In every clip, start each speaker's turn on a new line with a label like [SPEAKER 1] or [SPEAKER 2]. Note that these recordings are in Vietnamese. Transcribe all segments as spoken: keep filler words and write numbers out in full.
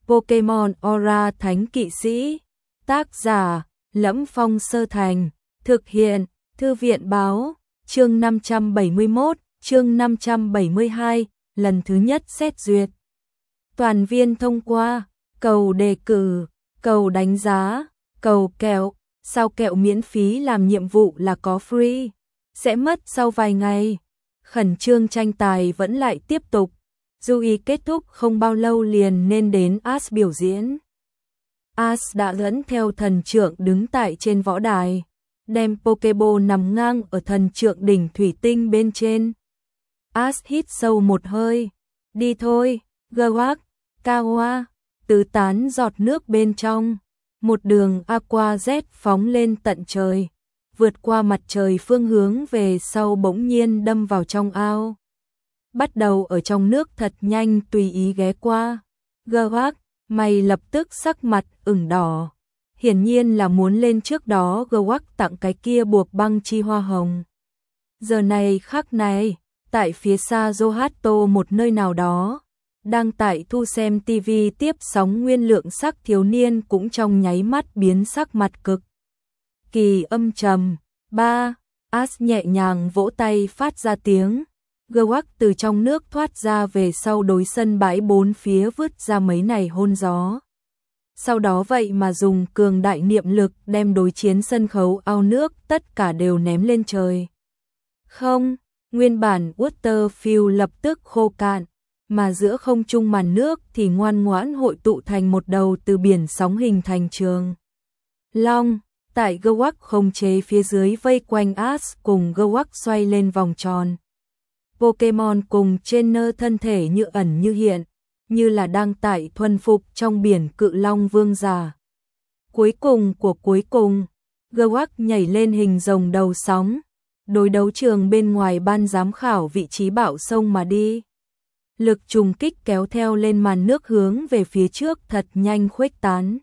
[SPEAKER 1] Pokemon Aura Thánh Kỵ Sĩ. Tác giả: Lẫm Phong Sơ Thành. Thực hiện: Thư viện báo. Chương năm trăm bảy mươi mốt, chương năm trăm bảy mươi hai, lần thứ nhất xét duyệt. Toàn viên thông qua, cầu đề cử, cầu đánh giá, cầu kẹo, sao kẹo miễn phí làm nhiệm vụ là có free, sẽ mất sau vài ngày. Khẩn trương tranh tài vẫn lại tiếp tục. Dewey kết thúc không bao lâu liền nên đến Ash biểu diễn. Ash đã dẫn theo thần trượng đứng tại trên võ đài, đem Pokeball nằm ngang ở thần trượng đỉnh thủy tinh bên trên. Ash hít sâu một hơi, đi thôi, Gewak, Kawa, tứ tán giọt nước bên trong. Một đường Aqua Jet phóng lên tận trời, vượt qua mặt trời phương hướng về sau bỗng nhiên đâm vào trong ao. Bắt đầu ở trong nước thật nhanh tùy ý ghé qua. Gewak, mày lập tức sắc mặt ửng đỏ. Hiển nhiên là muốn lên trước đó Gewak tặng cái kia buộc băng chi hoa hồng. Giờ này khắc này, tại phía xa Johto một nơi nào đó, đang tại thu xem tivi tiếp sóng nguyên lượng sắc thiếu niên cũng trong nháy mắt biến sắc mặt cực kỳ âm trầm. Ba, Ash nhẹ nhàng vỗ tay phát ra tiếng. Gewak từ trong nước thoát ra về sau đối sân bãi bốn phía vứt ra mấy này hôn gió. Sau đó vậy mà dùng cường đại niệm lực đem đối chiến sân khấu ao nước tất cả đều ném lên trời. Không, nguyên bản Waterfield lập tức khô cạn, mà giữa không trung màn nước thì ngoan ngoãn hội tụ thành một đầu từ biển sóng hình thành trường long. Tại Gewak khống chế phía dưới vây quanh Ash cùng Gewak xoay lên vòng tròn. Pokemon cùng trainer thân thể như ẩn như hiện, như là đang tại thuần phục trong biển cự long vương giả. Cuối cùng của cuối cùng, Gewak nhảy lên hình rồng đầu sóng, đối đấu trường bên ngoài ban giám khảo vị trí bạo sông mà đi. Lực trùng kích kéo theo lên màn nước hướng về phía trước thật nhanh khuếch tán.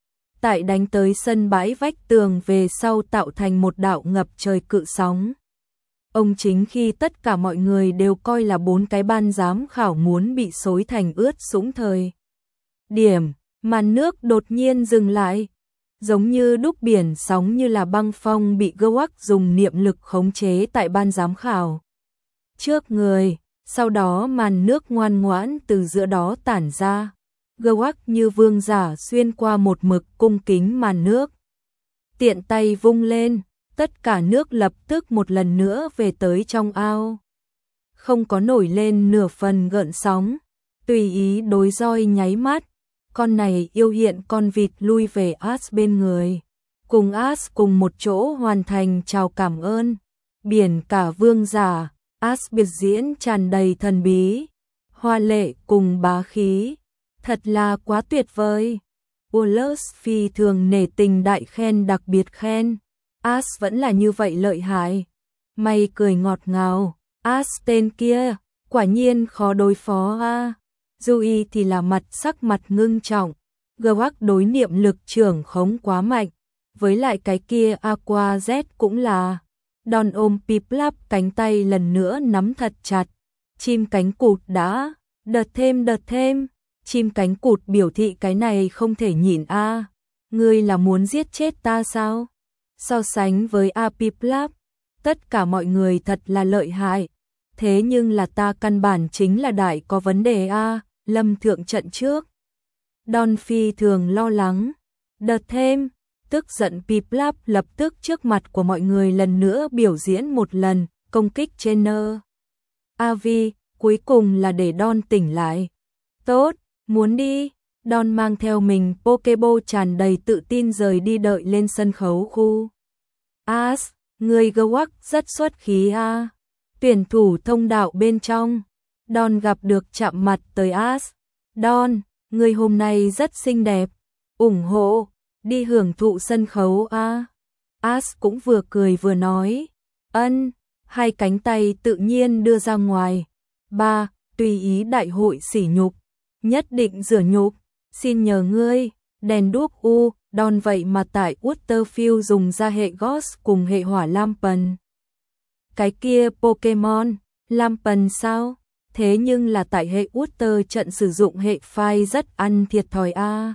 [SPEAKER 1] Tại đánh tới sân bãi vách tường về sau tạo thành một đạo ngập trời cự sóng. Ông chính khi tất cả mọi người đều coi là bốn cái ban giám khảo muốn bị xối thành ướt sũng thời điểm, màn nước đột nhiên dừng lại, giống như đúc biển sóng như là băng phong bị Gewak dùng niệm lực khống chế tại ban giám khảo trước người, sau đó màn nước ngoan ngoãn từ giữa đó tản ra. Gewak như vương giả xuyên qua một mực cung kính màn nước, tiện tay vung lên, tất cả nước lập tức một lần nữa về tới trong ao. Không có nổi lên nửa phần gợn sóng, tùy ý đối roi nháy mắt, con này yêu hiện con vịt lui về Ash bên người, cùng Ash cùng một chỗ hoàn thành chào cảm ơn. Biển cả vương giả, Ash biểu diễn tràn đầy thần bí, hoa lệ cùng bá khí, thật là quá tuyệt vời. Wallace phi thường nể tình đại khen đặc biệt khen. Ash vẫn là như vậy lợi hại. Mày cười ngọt ngào. Ash tên kia, quả nhiên khó đối phó a. À. Dewey thì là mặt sắc mặt ngưng trọng. Gewak đối niệm lực trưởng khống quá mạnh. Với lại cái kia Aqua Jet cũng là. Đòn ôm Piplup cánh tay lần nữa nắm thật chặt. Chim cánh cụt đã. Đợt thêm đợt thêm. Chim cánh cụt biểu thị cái này không thể nhịn a. À. Ngươi là muốn giết chết ta sao? So sánh với Piplup, tất cả mọi người thật là lợi hại. Thế nhưng là ta căn bản chính là đại có vấn đề a. À, Lâm thượng trận trước. Don phi thường lo lắng. Đợt thêm, tức giận Piplup lập tức trước mặt của mọi người lần nữa biểu diễn một lần, công kích trainer. Avi, cuối cùng là để Don tỉnh lại. Tốt, muốn đi. Don mang theo mình Pokeball tràn đầy tự tin rời đi đợi lên sân khấu khu. Ash, người Gewak rất xuất khí a. À. Tuyển thủ thông đạo bên trong. Don gặp được chạm mặt tới Ash. Don, người hôm nay rất xinh đẹp. Ủng hộ, đi hưởng thụ sân khấu a. À. Ash cũng vừa cười vừa nói. Ân, hai cánh tay tự nhiên đưa ra ngoài. Ba, tùy ý đại hội sỉ nhục. Nhất định rửa nhục. Xin nhờ ngươi, đèn đuốc u, Don vậy mà tại Waterfield dùng ra hệ Ghost cùng hệ hỏa Lampen. Cái kia Pokemon, Lampen sao? Thế nhưng là tại hệ Water trận sử dụng hệ phai rất ăn thiệt thòi a.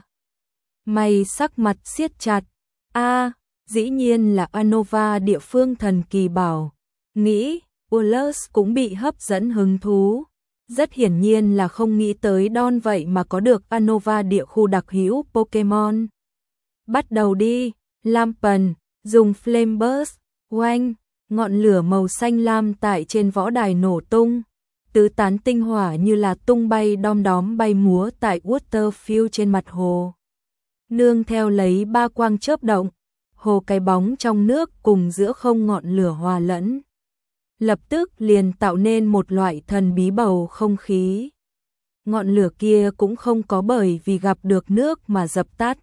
[SPEAKER 1] Mày sắc mặt siết chặt. A, dĩ nhiên là Anova địa phương thần kỳ bảo. Nghĩ, Wallace cũng bị hấp dẫn hứng thú. Rất hiển nhiên là không nghĩ tới Don vậy mà có được Anova địa khu đặc hữu Pokemon. Bắt đầu đi, Lampần, dùng Flame Burst, oanh, ngọn lửa màu xanh lam tại trên võ đài nổ tung. Tứ tán tinh hỏa như là tung bay đom đóm bay múa tại Waterfield trên mặt hồ. Nương theo lấy ba quang chớp động, hồ cái bóng trong nước cùng giữa không ngọn lửa hòa lẫn. Lập tức liền tạo nên một loại thần bí bầu không khí. Ngọn lửa kia cũng không có bởi vì gặp được nước mà dập tắt.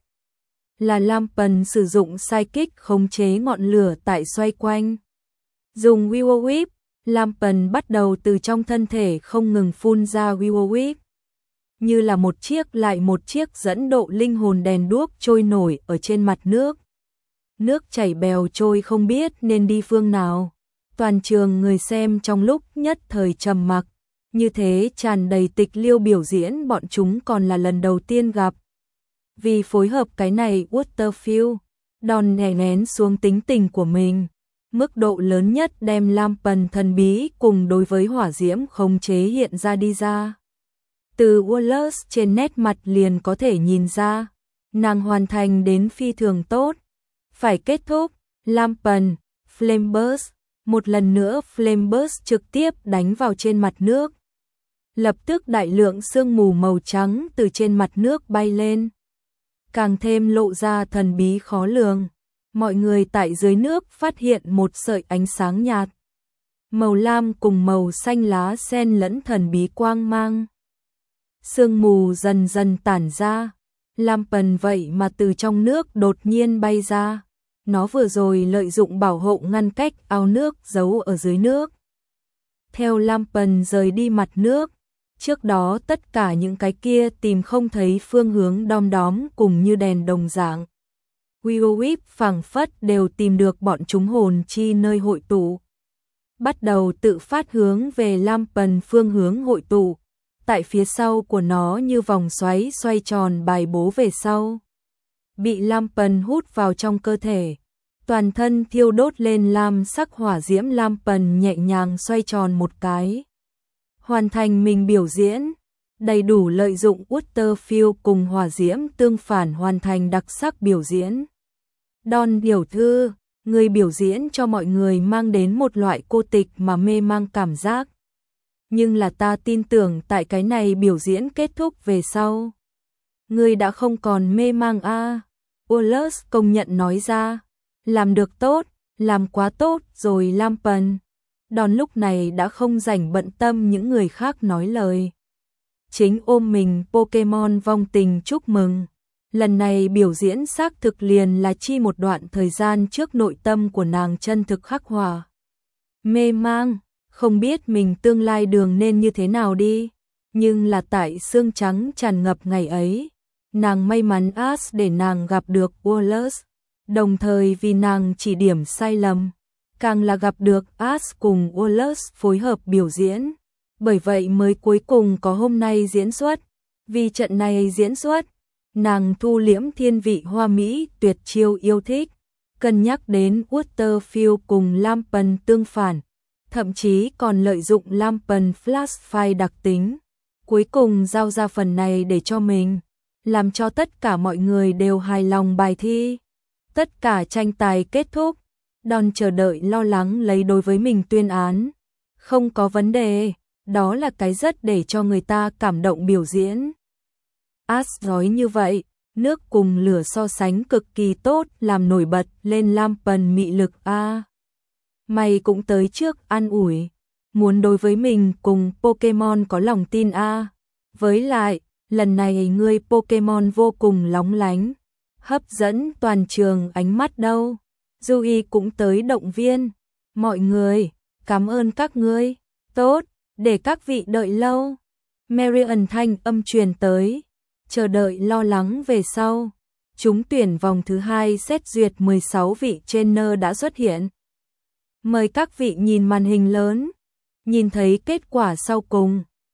[SPEAKER 1] Là Lampần sử dụng Psychic khống chế ngọn lửa tại xoay quanh. Dùng Will Whip, Lampần bắt đầu từ trong thân thể không ngừng phun ra Will Whip. Như là một chiếc lại một chiếc dẫn độ linh hồn đèn đuốc trôi nổi ở trên mặt nước. Nước chảy bèo trôi không biết nên đi phương nào. Toàn trường người xem trong lúc nhất thời trầm mặc. Như thế tràn đầy tịch liêu biểu diễn bọn chúng còn là lần đầu tiên gặp. Vì phối hợp cái này Waterfield, Don đè nén xuống tính tình của mình. Mức độ lớn nhất đem Lampần thần bí cùng đối với hỏa diễm khống chế hiện ra đi ra. Từ Wallace trên nét mặt liền có thể nhìn ra, nàng hoàn thành đến phi thường tốt. Phải kết thúc, Lampần, Flame Burst, một lần nữa Flame Burst trực tiếp đánh vào trên mặt nước. Lập tức đại lượng sương mù màu trắng từ trên mặt nước bay lên. Càng thêm lộ ra thần bí khó lường. Mọi người tại dưới nước phát hiện một sợi ánh sáng nhạt. Màu lam cùng màu xanh lá xen lẫn thần bí quang mang. Sương mù dần dần tản ra. Lampần vậy mà từ trong nước đột nhiên bay ra. Nó vừa rồi lợi dụng bảo hộ ngăn cách ao nước giấu ở dưới nước. Theo Lampần rời đi mặt nước. Trước đó tất cả những cái kia tìm không thấy phương hướng đom đóm cùng như đèn đồng dạng. Will Whip phảng phất đều tìm được bọn chúng hồn chi nơi hội tụ. Bắt đầu tự phát hướng về Lampần phương hướng hội tụ. Tại phía sau của nó như vòng xoáy xoay tròn bài bố về sau. Bị Lampần hút vào trong cơ thể. Toàn thân thiêu đốt lên lam sắc hỏa diễm. Lampần nhẹ nhàng xoay tròn một cái. Hoàn thành mình biểu diễn. Đầy đủ lợi dụng Waterfield cùng hỏa diễm tương phản hoàn thành đặc sắc biểu diễn. Don tiểu thư, người biểu diễn cho mọi người mang đến một loại cô tịch mà mê mang cảm giác. Nhưng là ta tin tưởng tại cái này biểu diễn kết thúc về sau. Người đã không còn mê mang a. À. Wallace công nhận nói ra. Làm được tốt, làm quá tốt rồi Lampần. Don lúc này đã không rảnh bận tâm những người khác nói lời. Chính ôm mình Pokemon vong tình chúc mừng. Lần này biểu diễn xác thực liền là chi một đoạn thời gian trước nội tâm của nàng chân thực khắc hòa. Mê mang, không biết mình tương lai đường nên như thế nào đi. Nhưng là tại xương trắng tràn ngập ngày ấy. Nàng may mắn Ash để nàng gặp được Wallace. Đồng thời vì nàng chỉ điểm sai lầm. Càng là gặp được Ash cùng Wallace phối hợp biểu diễn. Bởi vậy mới cuối cùng có hôm nay diễn xuất. Vì trận này diễn xuất, nàng thu liễm thiên vị hoa mỹ tuyệt chiêu yêu thích. Cân nhắc đến Waterfield cùng Lampần tương phản. Thậm chí còn lợi dụng Lampần Flash Fire đặc tính. Cuối cùng giao ra phần này để cho mình. Làm cho tất cả mọi người đều hài lòng bài thi. Tất cả tranh tài kết thúc. Don chờ đợi lo lắng lấy đối với mình tuyên án. Không có vấn đề, đó là cái rất để cho người ta cảm động biểu diễn. Ash nói như vậy, nước cùng lửa so sánh cực kỳ tốt làm nổi bật lên Lampần mị lực a. À, mày cũng tới trước an ủi, muốn đối với mình cùng Pokemon có lòng tin a. À. Với lại, lần này ngươi Pokemon vô cùng lóng lánh, hấp dẫn toàn trường ánh mắt đâu. Yui cũng tới động viên. Mọi người, cảm ơn các ngươi. Tốt, để các vị đợi lâu. Marian thanh âm truyền tới. Chờ đợi lo lắng về sau. Chúng tuyển vòng thứ hai xét duyệt mười sáu vị trainer đã xuất hiện. Mời các vị nhìn màn hình lớn. Nhìn thấy kết quả sau cùng.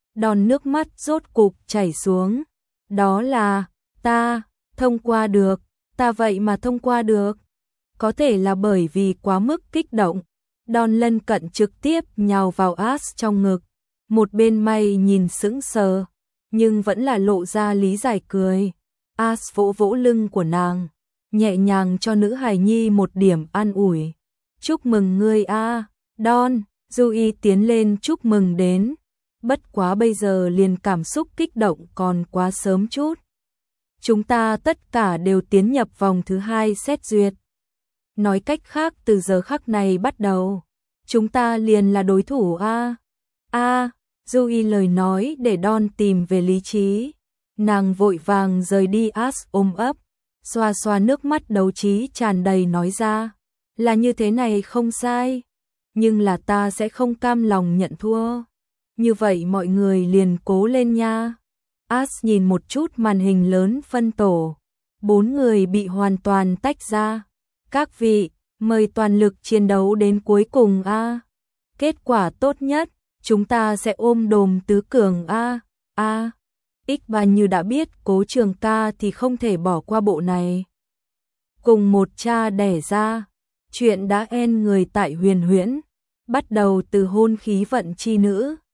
[SPEAKER 1] Đòn nước mắt rốt cục chảy xuống. Đó là, ta, thông qua được, ta vậy mà thông qua được. Có thể là bởi vì quá mức kích động. Đòn lân cận trực tiếp nhào vào Ash trong ngực. Một bên May nhìn sững sờ, nhưng vẫn là lộ ra lý giải cười. Ash vỗ vỗ lưng của nàng, nhẹ nhàng cho nữ hài nhi một điểm an ủi. Chúc mừng ngươi a, Don. Joey tiến lên chúc mừng đến. Bất quá bây giờ liền cảm xúc kích động còn quá sớm chút. Chúng ta tất cả đều tiến nhập vòng thứ hai xét duyệt. Nói cách khác từ giờ khắc này bắt đầu, chúng ta liền là đối thủ a. A, Joey lời nói để Don tìm về lý trí. Nàng vội vàng rời đi Ash ôm ấp, xoa xoa nước mắt đấu trí tràn đầy nói ra. Là như thế này không sai, nhưng là ta sẽ không cam lòng nhận thua. Như vậy mọi người liền cố lên nha. Ash nhìn một chút màn hình lớn phân tổ. Bốn người bị hoàn toàn tách ra. Các vị, mời toàn lực chiến đấu đến cuối cùng a. Kết quả tốt nhất, chúng ta sẽ ôm đồm tứ cường a. A. X-ba như đã biết Cố Trường Ca thì không thể bỏ qua bộ này. Cùng một cha đẻ ra, chuyện đã en người tại Huyền Huyễn, bắt đầu từ hôn khí vận chi nữ.